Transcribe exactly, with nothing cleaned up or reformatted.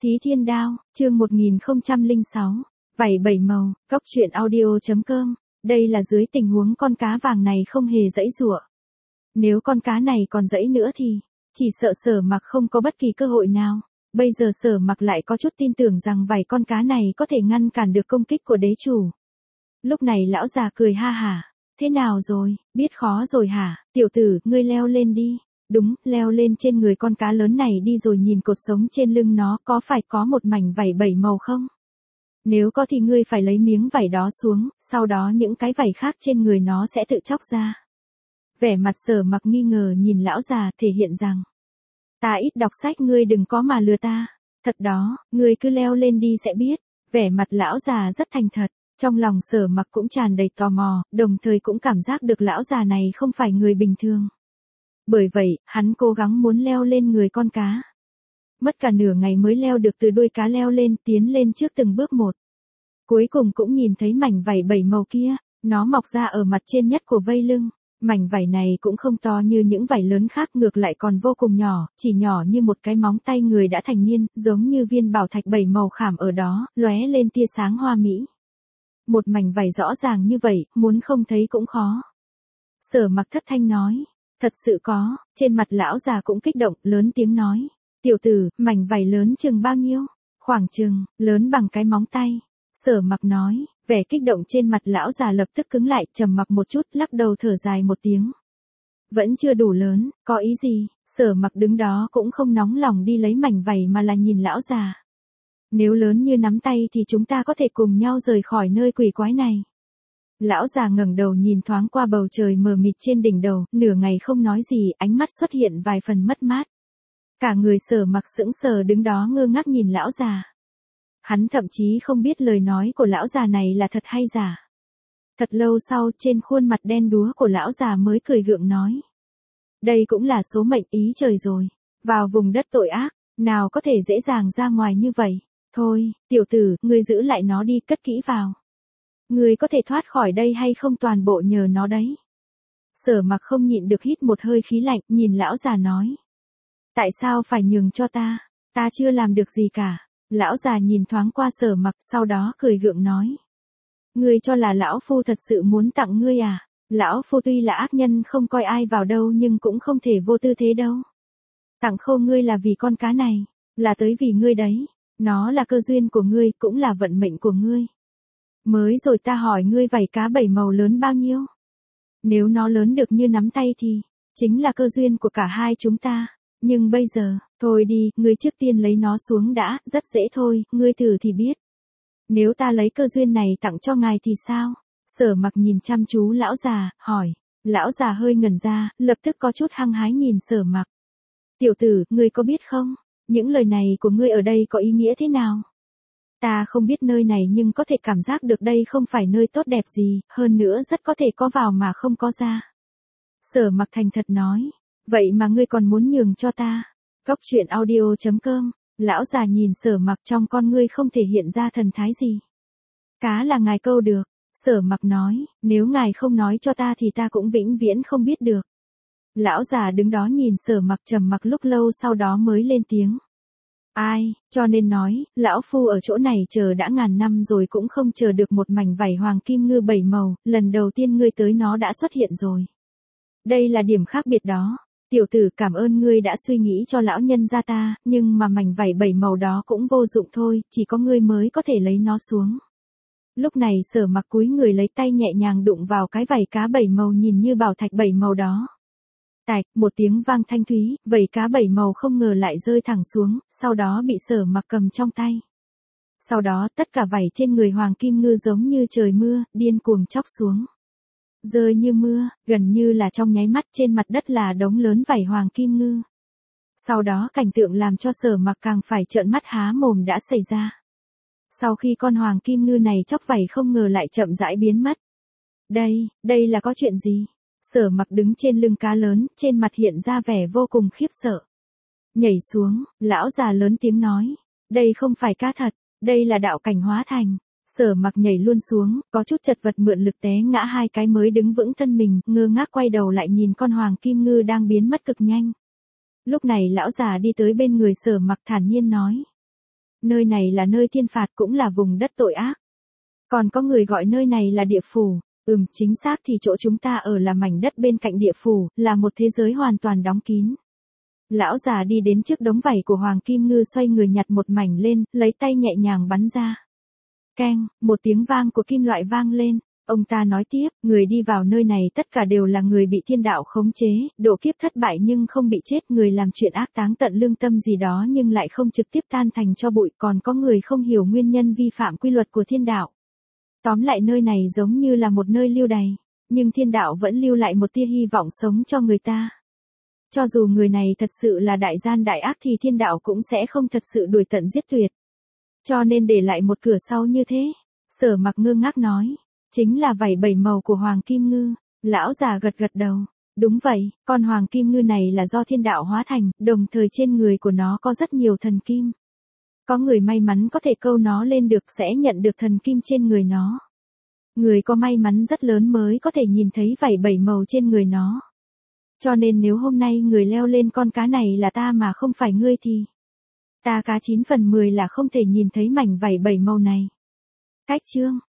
Thí Thiên Đao, chương một nghìn không trăm lẻ sáu, vảy bảy màu, cóc truyện audio chấm com. Đây là dưới tình huống con cá vàng này không hề giãy giụa. Nếu con cá này còn giãy nữa thì, chỉ sợ Sở Mặc không có bất kỳ cơ hội nào. Bây giờ Sở Mặc lại có chút tin tưởng rằng vảy con cá này có thể ngăn cản được công kích của đế chủ. Lúc này lão già cười ha hả. Thế nào rồi, biết khó rồi hả, tiểu tử, ngươi leo lên đi. Đúng, leo lên trên người con cá lớn này đi rồi nhìn cột sống trên lưng nó có phải có một mảnh vảy bảy màu không? Nếu có thì ngươi phải lấy miếng vảy đó xuống, sau đó những cái vảy khác trên người nó sẽ tự chóc ra. Vẻ mặt Sở Mặc nghi ngờ nhìn lão già thể hiện rằng, ta ít đọc sách, ngươi đừng có mà lừa ta. Thật đó, ngươi cứ leo lên đi sẽ biết. Vẻ mặt lão già rất thành thật. Trong lòng Sở Mặc cũng tràn đầy tò mò, đồng thời cũng cảm giác được lão già này không phải người bình thường. Bởi vậy, hắn cố gắng muốn leo lên người con cá. Mất cả nửa ngày mới leo được từ đuôi cá leo lên, tiến lên trước từng bước một. Cuối cùng cũng nhìn thấy mảnh vảy bảy màu kia, nó mọc ra ở mặt trên nhất của vây lưng. Mảnh vảy này cũng không to như những vảy lớn khác, ngược lại còn vô cùng nhỏ, chỉ nhỏ như một cái móng tay người đã thành niên, giống như viên bảo thạch bảy màu khảm ở đó, lóe lên tia sáng hoa mỹ. Một mảnh vảy rõ ràng như vậy, muốn không thấy cũng khó. Sở Mặc thất thanh nói. Thật sự có, trên mặt lão già cũng kích động, lớn tiếng nói. Tiểu tử, mảnh vảy lớn chừng bao nhiêu? Khoảng chừng, lớn bằng cái móng tay. Sở Mặc nói, vẻ kích động trên mặt lão già lập tức cứng lại, trầm mặc một chút, lắc đầu thở dài một tiếng. Vẫn chưa đủ lớn, có ý gì? Sở Mặc đứng đó cũng không nóng lòng đi lấy mảnh vảy mà là nhìn lão già. Nếu lớn như nắm tay thì chúng ta có thể cùng nhau rời khỏi nơi quỷ quái này. Lão già ngẩng đầu nhìn thoáng qua bầu trời mờ mịt trên đỉnh đầu, nửa ngày không nói gì, ánh mắt xuất hiện vài phần mất mát. Cả người Sở Mặc sững sờ đứng đó ngơ ngác nhìn lão già. Hắn thậm chí không biết lời nói của lão già này là thật hay giả. Thật lâu sau, trên khuôn mặt đen đúa của lão già mới cười gượng nói. Đây cũng là số mệnh ý trời rồi. Vào vùng đất tội ác, nào có thể dễ dàng ra ngoài như vậy. Thôi, tiểu tử, ngươi giữ lại nó đi, cất kỹ vào. Ngươi có thể thoát khỏi đây hay không toàn bộ nhờ nó đấy. Sở Mặc không nhịn được hít một hơi khí lạnh, nhìn lão già nói. Tại sao phải nhường cho ta? Ta chưa làm được gì cả. Lão già nhìn thoáng qua Sở Mặc, sau đó cười gượng nói. Ngươi cho là lão phu thật sự muốn tặng ngươi à? Lão phu tuy là ác nhân không coi ai vào đâu nhưng cũng không thể vô tư thế đâu. Tặng khô ngươi là vì con cá này, là tới vì ngươi đấy. Nó là cơ duyên của ngươi, cũng là vận mệnh của ngươi. Mới rồi ta hỏi ngươi vảy cá bảy màu lớn bao nhiêu? Nếu nó lớn được như nắm tay thì, chính là cơ duyên của cả hai chúng ta. Nhưng bây giờ, thôi đi, ngươi trước tiên lấy nó xuống đã, rất dễ thôi, ngươi thử thì biết. Nếu ta lấy cơ duyên này tặng cho ngài thì sao? Sở Mặc nhìn chăm chú lão già, hỏi. Lão già hơi ngẩn ra, lập tức có chút hăng hái nhìn Sở Mặc. Tiểu tử, ngươi có biết không? Những lời này của ngươi ở đây có ý nghĩa thế nào? Ta không biết nơi này nhưng có thể cảm giác được đây không phải nơi tốt đẹp gì, hơn nữa rất có thể có vào mà không có ra. Sở Mặc thành thật nói, vậy mà ngươi còn muốn nhường cho ta. Cóc truyện audio chấm com, lão già nhìn Sở Mặc trong con ngươi không thể hiện ra thần thái gì. Cá là ngài câu được, Sở Mặc nói, nếu ngài không nói cho ta thì ta cũng vĩnh viễn không biết được. Lão già đứng đó nhìn Sở Mặc trầm mặc lúc lâu sau đó mới lên tiếng. Ai, cho nên nói, lão phu ở chỗ này chờ đã ngàn năm rồi cũng không chờ được một mảnh vảy hoàng kim ngư bảy màu, lần đầu tiên ngươi tới nó đã xuất hiện rồi. Đây là điểm khác biệt đó. Tiểu tử, cảm ơn ngươi đã suy nghĩ cho lão nhân gia ta, nhưng mà mảnh vảy bảy màu đó cũng vô dụng thôi, chỉ có ngươi mới có thể lấy nó xuống. Lúc này Sở Mặc cúi người lấy tay nhẹ nhàng đụng vào cái vảy cá bảy màu nhìn như bảo thạch bảy màu đó. Tạch, một tiếng vang thanh thúy, vảy cá bảy màu không ngờ lại rơi thẳng xuống, sau đó bị Sở Mặc cầm trong tay. Sau đó tất cả vảy trên người hoàng kim ngư giống như trời mưa, điên cuồng chóc xuống. Rơi như mưa, gần như là trong nháy mắt trên mặt đất là đống lớn vảy hoàng kim ngư. Sau đó cảnh tượng làm cho Sở Mặc càng phải trợn mắt há mồm đã xảy ra. Sau khi con hoàng kim ngư này chóc vảy không ngờ lại chậm rãi biến mất. Đây, đây là có chuyện gì? Sở Mặc đứng trên lưng cá lớn, trên mặt hiện ra vẻ vô cùng khiếp sợ. Nhảy xuống, lão già lớn tiếng nói. Đây không phải cá thật, đây là đạo cảnh hóa thành. Sở Mặc nhảy luôn xuống, có chút chật vật mượn lực té ngã hai cái mới đứng vững thân mình, ngơ ngác quay đầu lại nhìn con hoàng kim ngư đang biến mất cực nhanh. Lúc này lão già đi tới bên người Sở Mặc thản nhiên nói. Nơi này là nơi thiên phạt cũng là vùng đất tội ác. Còn có người gọi nơi này là địa phủ. Ừm, chính xác thì chỗ chúng ta ở là mảnh đất bên cạnh địa phủ, là một thế giới hoàn toàn đóng kín. Lão già đi đến trước đống vảy của Hoàng Kim Ngư, xoay người nhặt một mảnh lên, lấy tay nhẹ nhàng bắn ra. Keng, một tiếng vang của kim loại vang lên. Ông ta nói tiếp, người đi vào nơi này tất cả đều là người bị thiên đạo khống chế, độ kiếp thất bại nhưng không bị chết, người làm chuyện ác táng tận lương tâm gì đó nhưng lại không trực tiếp tan thành cho bụi, còn có người không hiểu nguyên nhân vi phạm quy luật của thiên đạo. Tóm lại nơi này giống như là một nơi lưu đày, nhưng thiên đạo vẫn lưu lại một tia hy vọng sống cho người ta. Cho dù người này thật sự là đại gian đại ác thì thiên đạo cũng sẽ không thật sự đuổi tận giết tuyệt. Cho nên để lại một cửa sau như thế. Sở Mặc ngơ ngác nói, chính là vảy bảy màu của Hoàng Kim Ngư. Lão già gật gật đầu. Đúng vậy, con Hoàng Kim Ngư này là do thiên đạo hóa thành, đồng thời trên người của nó có rất nhiều thần kim. Có người may mắn có thể câu nó lên được sẽ nhận được thần kim trên người nó. Người có may mắn rất lớn mới có thể nhìn thấy vảy bảy màu trên người nó. Cho nên nếu hôm nay người leo lên con cá này là ta mà không phải ngươi thì ta cá chín phần mười là không thể nhìn thấy mảnh vảy bảy màu này. Cách chương